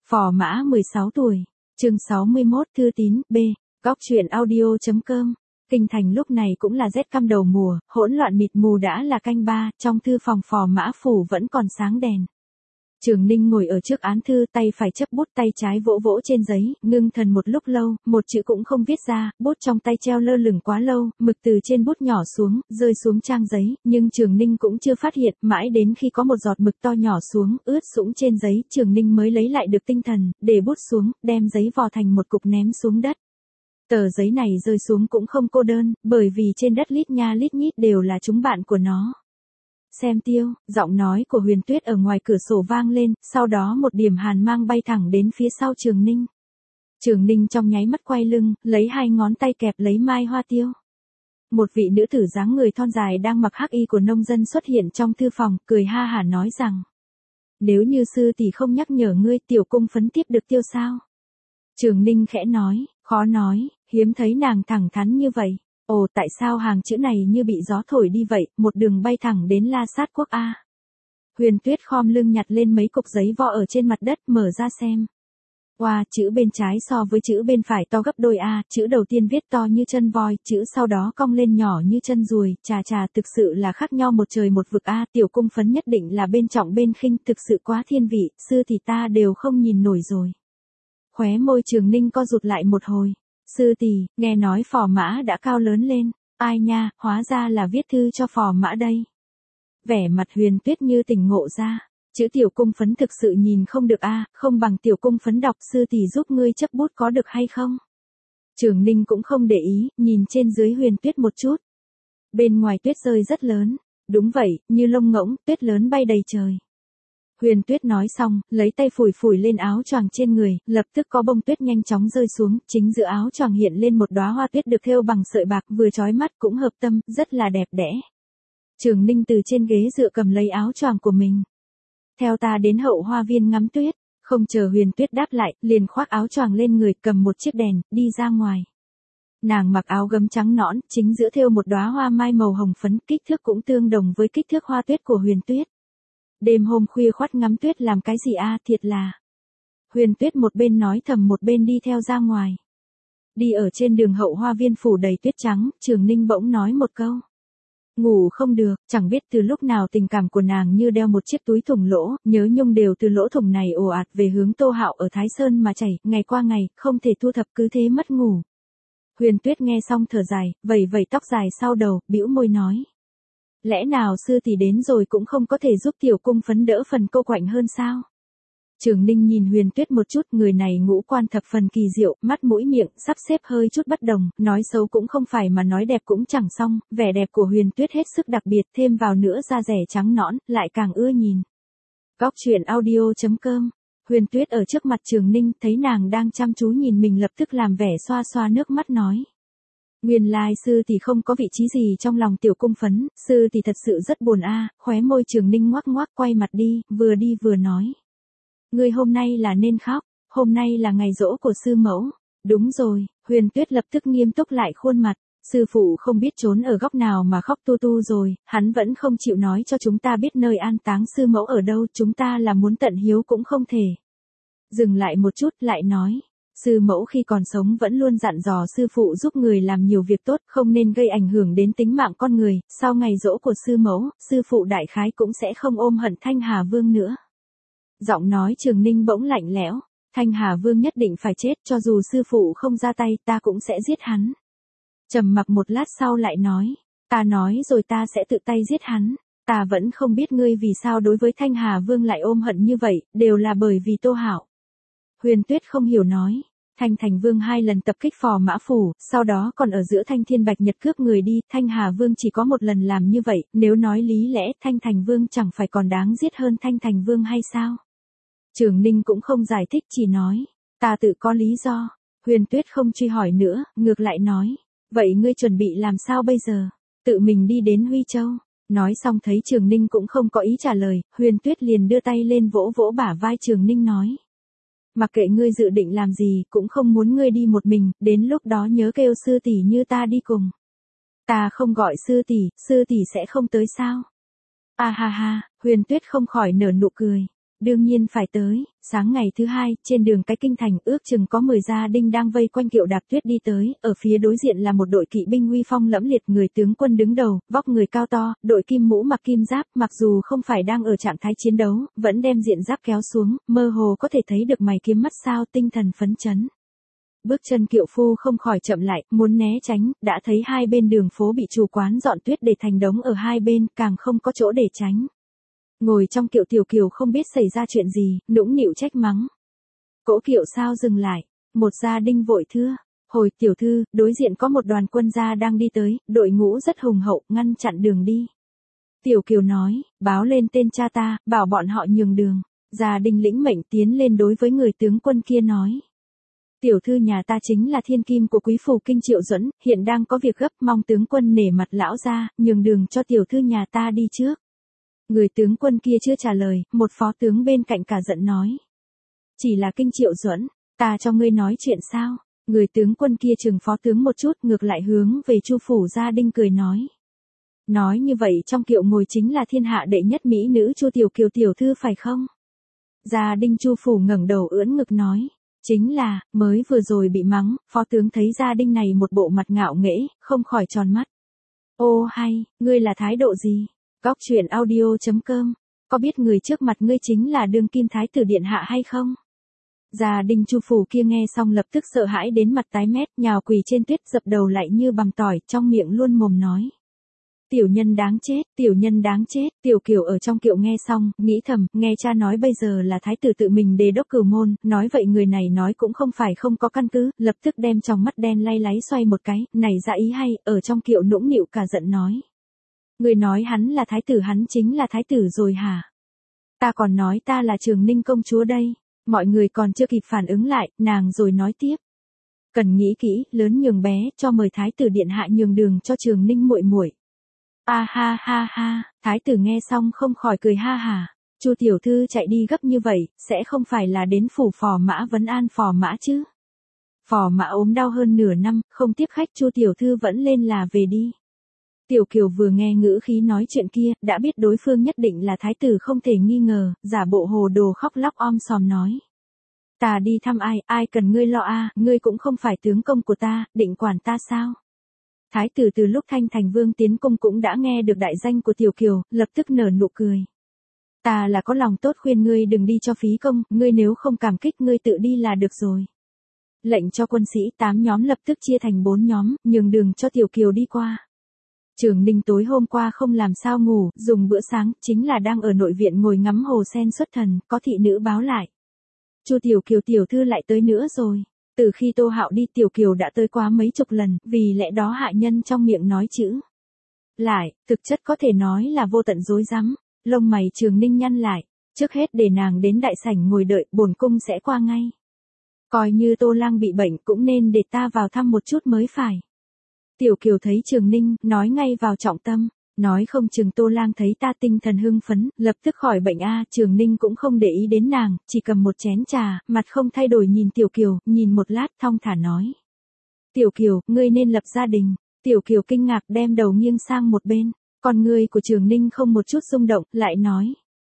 Phò mã 16 tuổi. Chương 61 thư tín, B. Góc truyện audio.com. Kinh thành lúc này cũng là rét căm đầu mùa, hỗn loạn mịt mù đã là canh ba, trong thư phòng phò mã phủ vẫn còn sáng đèn. Trường Ninh ngồi ở trước án thư, tay phải chấp bút, tay trái vỗ vỗ trên giấy, ngưng thần một lúc lâu, một chữ cũng không viết ra, bút trong tay treo lơ lửng quá lâu, mực từ trên bút nhỏ xuống, rơi xuống trang giấy, nhưng Trường Ninh cũng chưa phát hiện, mãi đến khi có một giọt mực to nhỏ xuống, ướt sũng trên giấy, Trường Ninh mới lấy lại được tinh thần, để bút xuống, đem giấy vò thành một cục ném xuống đất. Tờ giấy này rơi xuống cũng không cô đơn, bởi vì trên đất lít nha lít nhít đều là chúng bạn của nó. Xem tiêu, giọng nói của Huyền Tuyết ở ngoài cửa sổ vang lên, sau đó một điểm hàn mang bay thẳng đến phía sau Trường Ninh. Trường Ninh trong nháy mắt quay lưng, lấy hai ngón tay kẹp lấy mai hoa tiêu. Một vị nữ tử dáng người thon dài đang mặc hắc y của nông dân xuất hiện trong thư phòng, cười ha hả nói rằng: nếu như sư tỷ không nhắc nhở ngươi, tiểu cung phấn tiếp được tiêu sao? Trường Ninh khẽ nói, khó nói, hiếm thấy nàng thẳng thắn như vậy. Ồ, tại sao hàng chữ này như bị gió thổi đi vậy, một đường bay thẳng đến La Sát Quốc a? Huyền Tuyết khom lưng nhặt lên mấy cục giấy vo ở trên mặt đất, mở ra xem. Wow, chữ bên trái so với chữ bên phải to gấp đôi a, chữ đầu tiên viết to như chân voi, chữ sau đó cong lên nhỏ như chân ruồi, chà thực sự là khác nhau một trời một vực a, tiểu cung phấn nhất định là bên trọng bên khinh, thực sự quá thiên vị, sư thì ta đều không nhìn nổi rồi. Khóe môi Trường Ninh co rụt lại một hồi. Sư tỷ, nghe nói phò mã đã cao lớn lên, ai nha, hóa ra là viết thư cho phò mã đây. Vẻ mặt Huyền Tuyết như tỉnh ngộ ra, chữ tiểu cung phấn thực sự nhìn không được a, không bằng tiểu cung phấn đọc, sư tỷ giúp ngươi chấp bút có được hay không? Trường Ninh cũng không để ý, nhìn trên dưới Huyền Tuyết một chút. Bên ngoài tuyết rơi rất lớn, đúng vậy, như lông ngỗng, tuyết lớn bay đầy trời. Huyền Tuyết nói xong, lấy tay phủi lên áo choàng trên người, lập tức có bông tuyết nhanh chóng rơi xuống, chính giữa áo choàng hiện lên một đóa hoa tuyết được thêu bằng sợi bạc, vừa chói mắt cũng hợp tâm, rất là đẹp đẽ. Trường Ninh từ trên ghế dựa cầm lấy áo choàng của mình. Theo ta đến hậu hoa viên ngắm tuyết, không chờ Huyền Tuyết đáp lại, liền khoác áo choàng lên người, cầm một chiếc đèn, đi ra ngoài. Nàng mặc áo gấm trắng nõn, chính giữa thêu một đóa hoa mai màu hồng phấn, kích thước cũng tương đồng với kích thước hoa tuyết của Huyền Tuyết. Đêm hôm khuya khoắt ngắm tuyết làm cái gì a, thiệt là. Huyền Tuyết một bên nói thầm một bên đi theo ra ngoài. Đi ở trên đường hậu hoa viên phủ đầy tuyết trắng, Trường Ninh bỗng nói một câu. Ngủ không được, chẳng biết từ lúc nào tình cảm của nàng như đeo một chiếc túi thủng lỗ, nhớ nhung đều từ lỗ thủng này ồ ạt về hướng Tô Hạo ở Thái Sơn mà chảy, ngày qua ngày, không thể thu thập, cứ thế mất ngủ. Huyền Tuyết nghe xong thở dài, vẩy tóc dài sau đầu, bĩu môi nói. Lẽ nào sư tỷ đến rồi cũng không có thể giúp tiểu cung phấn đỡ phần cô quạnh hơn sao? Trường Ninh nhìn Huyền Tuyết một chút, người này ngũ quan thập phần kỳ diệu, mắt mũi miệng, sắp xếp hơi chút bất đồng, nói xấu cũng không phải mà nói đẹp cũng chẳng xong, vẻ đẹp của Huyền Tuyết hết sức đặc biệt, thêm vào nữa da rẻ trắng nõn, lại càng ưa nhìn. Góc truyện audio.com. Huyền Tuyết ở trước mặt Trường Ninh, thấy nàng đang chăm chú nhìn mình lập tức làm vẻ xoa xoa nước mắt nói. Nguyên lai sư tỷ không có vị trí gì trong lòng tiểu cung phấn, sư tỷ thật sự rất buồn a. Khóe môi Trường Ninh ngoác quay mặt đi vừa nói. Ngươi hôm nay là nên khóc, hôm nay là ngày giỗ của sư mẫu. Đúng rồi, Huyền Tuyết lập tức nghiêm túc lại khuôn mặt, sư phụ không biết trốn ở góc nào mà khóc tu rồi, hắn vẫn không chịu nói cho chúng ta biết nơi an táng sư mẫu ở đâu, chúng ta là muốn tận hiếu cũng không thể. Dừng lại một chút lại nói. Sư mẫu khi còn sống vẫn luôn dặn dò sư phụ giúp người làm nhiều việc tốt, không nên gây ảnh hưởng đến tính mạng con người, sau ngày giỗ của sư mẫu, sư phụ đại khái cũng sẽ không ôm hận Thanh Hà Vương nữa. Giọng nói Trường Ninh bỗng lạnh lẽo, Thanh Hà Vương nhất định phải chết, cho dù sư phụ không ra tay, ta cũng sẽ giết hắn. Trầm mặc một lát sau lại nói, ta nói rồi ta sẽ tự tay giết hắn, ta vẫn không biết ngươi vì sao đối với Thanh Hà Vương lại ôm hận như vậy, đều là bởi vì Tô Hạo. Huyền Tuyết không hiểu nói, Thanh Thành Vương 2 lần tập kích phò mã phủ, sau đó còn ở giữa Thanh Thiên Bạch Nhật cướp người đi, Thanh Hà Vương chỉ có một lần làm như vậy, nếu nói lý lẽ Thanh Thành Vương chẳng phải còn đáng giết hơn Thanh Thành Vương hay sao? Trường Ninh cũng không giải thích, chỉ nói, ta tự có lý do. Huyền Tuyết không truy hỏi nữa, ngược lại nói, vậy ngươi chuẩn bị làm sao bây giờ? Tự mình đi đến Huy Châu. Nói xong thấy Trường Ninh cũng không có ý trả lời, Huyền Tuyết liền đưa tay lên vỗ bả vai Trường Ninh nói. Mặc kệ ngươi dự định làm gì, cũng không muốn ngươi đi một mình, đến lúc đó nhớ kêu sư tỷ như ta đi cùng. Ta không gọi sư tỷ sẽ không tới sao? À ha ha, Huyền Tuyết không khỏi nở nụ cười. Đương nhiên phải tới, sáng ngày thứ hai, trên đường cái kinh thành ước chừng có 10 gia đình đang vây quanh Kiệu Đạp Tuyết đi tới, ở phía đối diện là một đội kỵ binh uy phong lẫm liệt, người tướng quân đứng đầu, vóc người cao to, đội kim mũ mặc kim giáp, mặc dù không phải đang ở trạng thái chiến đấu, vẫn đem diện giáp kéo xuống, mơ hồ có thể thấy được mày kiếm mắt sao, tinh thần phấn chấn. Bước chân kiệu phu không khỏi chậm lại, muốn né tránh, đã thấy hai bên đường phố bị chủ quán dọn tuyết để thành đống ở hai bên, càng không có chỗ để tránh. Ngồi trong kiệu Tiểu Kiều không biết xảy ra chuyện gì, nũng nịu trách mắng. Cỗ kiệu sao dừng lại? Một gia đình vội thưa. Hồi tiểu thư, đối diện có một đoàn quân gia đang đi tới, đội ngũ rất hùng hậu, ngăn chặn đường đi. Tiểu Kiều nói, báo lên tên cha ta, bảo bọn họ nhường đường. Gia đình lĩnh mệnh tiến lên đối với người tướng quân kia nói. Tiểu thư nhà ta chính là thiên kim của quý phủ Kinh Triệu Duẫn, hiện đang có việc gấp, mong tướng quân nể mặt lão gia, nhường đường cho tiểu thư nhà ta đi trước. Người tướng quân kia chưa trả lời, một phó tướng bên cạnh cả giận nói. Chỉ là Kinh Triệu Duẫn, ta cho ngươi nói chuyện sao? Người tướng quân kia trừng phó tướng một chút, ngược lại hướng về Chu phủ gia đình cười nói. Nói như vậy trong kiệu ngồi chính là thiên hạ đệ nhất mỹ nữ Chu Tiểu Kiều tiểu thư phải không? Gia đình Chu phủ ngẩng đầu ưỡn ngực nói. Chính là, mới vừa rồi bị mắng, phó tướng thấy gia đình này một bộ mặt ngạo nghễ, không khỏi tròn mắt. Ô hay, ngươi là thái độ gì? Góc truyện audio.com, có biết người trước mặt ngươi chính là đương kim thái tử điện hạ hay không? Gia đình Chu phủ kia nghe xong lập tức sợ hãi đến mặt tái mét, nhào quỳ trên tuyết dập đầu lại như bằm tỏi, trong miệng luôn mồm nói. Tiểu nhân đáng chết, tiểu nhân đáng chết, Tiểu Kiều ở trong kiệu nghe xong, nghĩ thầm, nghe cha nói bây giờ là thái tử tự mình đề đốc Cửu môn, nói vậy người này nói cũng không phải không có căn cứ, lập tức đem trong mắt đen lay láy xoay một cái, này ra ý hay, ở trong kiệu nũng nịu cả giận nói. Người nói hắn là thái tử, hắn chính là thái tử rồi hả? Ta còn nói ta là Trường Ninh công chúa đây, mọi người còn chưa kịp phản ứng lại, nàng rồi nói tiếp. Cần nghĩ kỹ, lớn nhường bé, cho mời thái tử điện hạ nhường đường cho Trường Ninh muội muội. A ha ha ha, thái tử nghe xong không khỏi cười ha hả. Chu tiểu thư chạy đi gấp như vậy, sẽ không phải là đến phủ phò mã vấn an phò mã chứ? Phò mã ốm đau hơn nửa năm, không tiếp khách, Chu tiểu thư vẫn lên là về đi. Tiểu Kiều vừa nghe ngữ khí nói chuyện kia, đã biết đối phương nhất định là thái tử không thể nghi ngờ, giả bộ hồ đồ khóc lóc om sòm nói. Ta đi thăm ai, ai cần ngươi lo a, ngươi cũng không phải tướng công của ta, định quản ta sao? Thái tử từ lúc Thanh Thành Vương tiến cung cũng đã nghe được đại danh của Tiểu Kiều, lập tức nở nụ cười. Ta là có lòng tốt khuyên ngươi đừng đi cho phí công, ngươi nếu không cảm kích ngươi tự đi là được rồi. Lệnh cho quân sĩ 8 nhóm lập tức chia thành 4 nhóm, nhường đường cho Tiểu Kiều đi qua. Trường Ninh tối hôm qua không làm sao ngủ, dùng bữa sáng, chính là đang ở nội viện ngồi ngắm hồ sen xuất thần, có thị nữ báo lại. Chu Tiểu Kiều tiểu thư lại tới nữa rồi. Từ khi Tô Hạo đi Tiểu Kiều đã tới quá mấy chục lần, vì lẽ đó hạ nhân trong miệng nói chữ. Lại, thực chất có thể nói là vô tận rối rắm, lông mày Trường Ninh nhăn lại, trước hết để nàng đến đại sảnh ngồi đợi, bổn cung sẽ qua ngay. Coi như Tô Lang bị bệnh cũng nên để ta vào thăm một chút mới phải. Tiểu Kiều thấy Trường Ninh, nói ngay vào trọng tâm, nói không chừng Tô Lang thấy ta tinh thần hưng phấn, lập tức khỏi bệnh a. Trường Ninh cũng không để ý đến nàng, chỉ cầm một chén trà, mặt không thay đổi nhìn Tiểu Kiều, nhìn một lát thong thả nói. Tiểu Kiều, ngươi nên lập gia đình. Tiểu Kiều kinh ngạc đem đầu nghiêng sang một bên, con ngươi của Trường Ninh không một chút rung động, lại nói.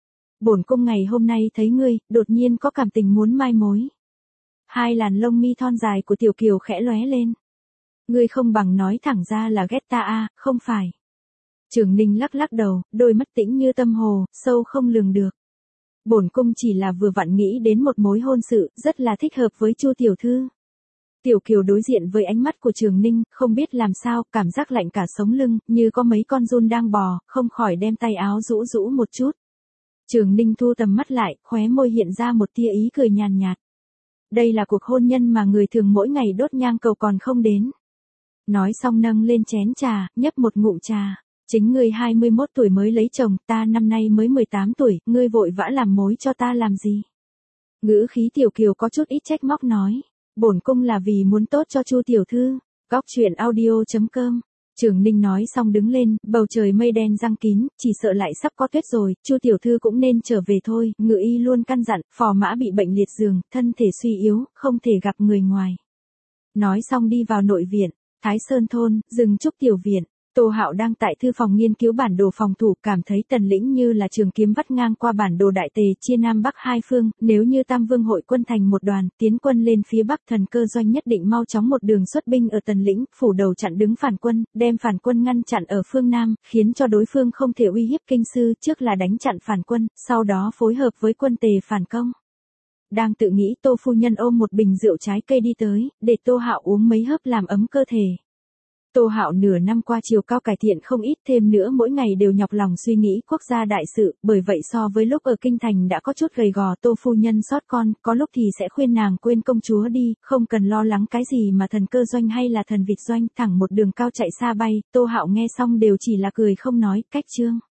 Bổn cung ngày hôm nay thấy ngươi, đột nhiên có cảm tình muốn mai mối. Hai làn lông mi thon dài của Tiểu Kiều khẽ lóe lên. Ngươi không bằng nói thẳng ra là ghét ta a, không phải. Trường Ninh lắc lắc đầu, đôi mắt tĩnh như tâm hồ, sâu không lường được. Bổn cung chỉ là vừa vặn nghĩ đến một mối hôn sự, rất là thích hợp với Chu tiểu thư. Tiểu Kiều đối diện với ánh mắt của Trường Ninh, không biết làm sao, cảm giác lạnh cả sống lưng, như có mấy con giun đang bò, không khỏi đem tay áo rũ rũ một chút. Trường Ninh thu tầm mắt lại, khóe môi hiện ra một tia ý cười nhàn nhạt. Đây là cuộc hôn nhân mà người thường mỗi ngày đốt nhang cầu còn không đến. Nói xong nâng lên chén trà, nhấp một ngụm trà. Chính ngươi 21 tuổi mới lấy chồng, ta năm nay mới 18 tuổi, ngươi vội vã làm mối cho ta làm gì? Ngữ khí Tiểu Kiều có chút ít trách móc nói. Bổn cung là vì muốn tốt cho Chu tiểu thư. Góc truyện audio.com. Trường Ninh nói xong đứng lên, bầu trời mây đen giăng kín, chỉ sợ lại sắp có tuyết rồi, Chu tiểu thư cũng nên trở về thôi. Ngự y luôn căn dặn, phò mã bị bệnh liệt giường, thân thể suy yếu, không thể gặp người ngoài. Nói xong đi vào nội viện, Thái Sơn thôn, rừng trúc tiểu viện. Tô Hạo đang tại thư phòng nghiên cứu bản đồ phòng thủ, cảm thấy Tần Lĩnh như là trường kiếm vắt ngang qua bản đồ đại tề, chia Nam Bắc hai phương, nếu như Tam Vương hội quân thành một đoàn, tiến quân lên phía Bắc, Thần Cơ Doanh nhất định mau chóng một đường xuất binh ở Tần Lĩnh, phủ đầu chặn đứng phản quân, đem phản quân ngăn chặn ở phương Nam, khiến cho đối phương không thể uy hiếp kinh sư, trước là đánh chặn phản quân, sau đó phối hợp với quân Tề phản công. Đang tự nghĩ, Tô phu nhân ôm một bình rượu trái cây đi tới, để Tô Hạo uống mấy hớp làm ấm cơ thể. Tô Hạo nửa năm qua chiều cao cải thiện không ít, thêm nữa mỗi ngày đều nhọc lòng suy nghĩ quốc gia đại sự, bởi vậy so với lúc ở kinh thành đã có chút gầy gò. Tô phu nhân sót con, có lúc thì sẽ khuyên nàng quên công chúa đi, không cần lo lắng cái gì mà Thần Cơ Doanh hay là Thần Vịt Doanh, thẳng một đường cao chạy xa bay. Tô Hạo nghe xong đều chỉ là cười không nói, cách chương.